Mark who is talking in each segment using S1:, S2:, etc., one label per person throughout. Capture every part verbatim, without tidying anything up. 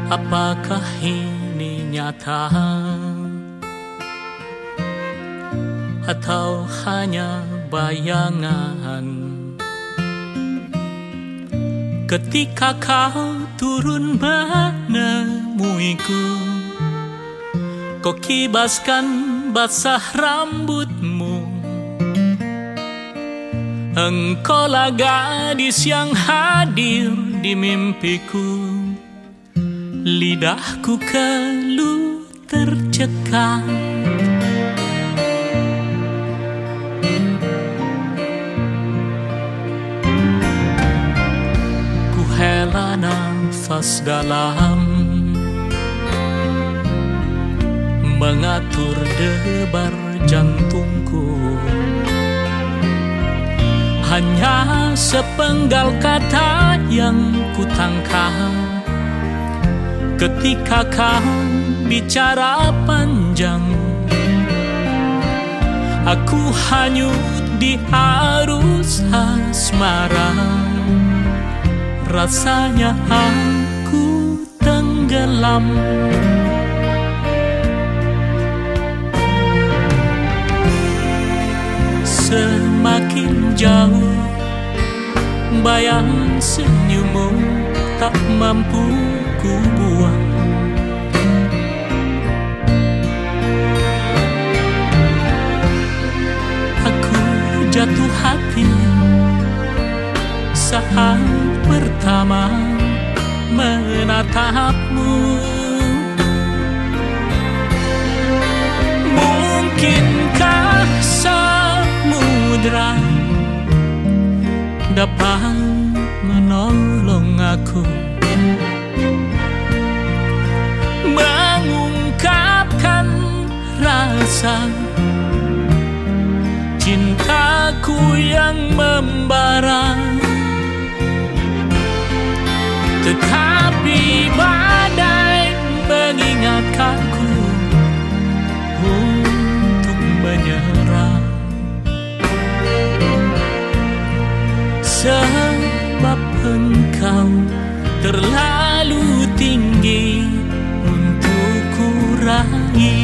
S1: Apakah ini nyata atau hanya bayangan? Ketika kau turun menemuiku, kau kibaskan basah rambutmu. Engkaulah gadis yang hadir di mimpiku. Lidahku keluh tercekat. Ku hela nafas dalam, mengatur debar jantungku. Hanya sepenggal kata yang ku tangkap ketika kau bicara panjang. Aku hanyut di arus asmara. Rasanya aku tenggelam. Semakin jauh bayang senyummu tak mampu ku buang. Aku jatuh hati saat pertama menatapmu. Mungkinkah samudra dapat menolong aku mengungkapkan rasa cintaku yang membara. Tetapi badai mengingatkanku untuk menyerah. Sebab engkau terlalu tinggi untuk ku raih.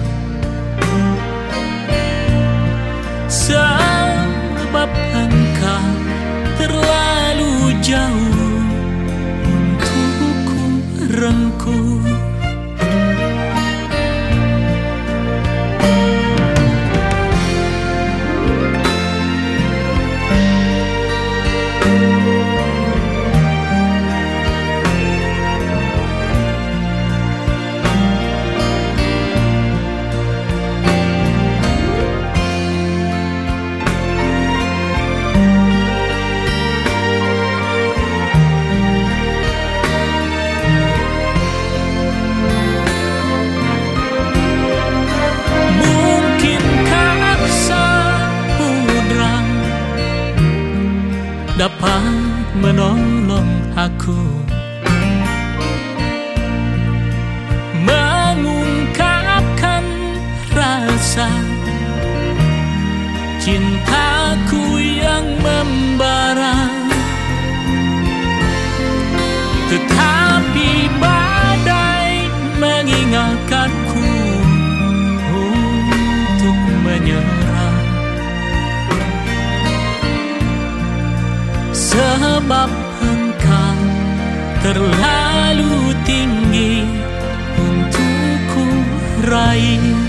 S1: Sebab engkau terlalu jauh untuk ku rengkuh. Dapat menolong aku mengungkapkan rasa cintaku yang membara. Tetapi badai mengingatkanku untuk menyerah. Sebab engkau terlalu tinggi untuk ku raih.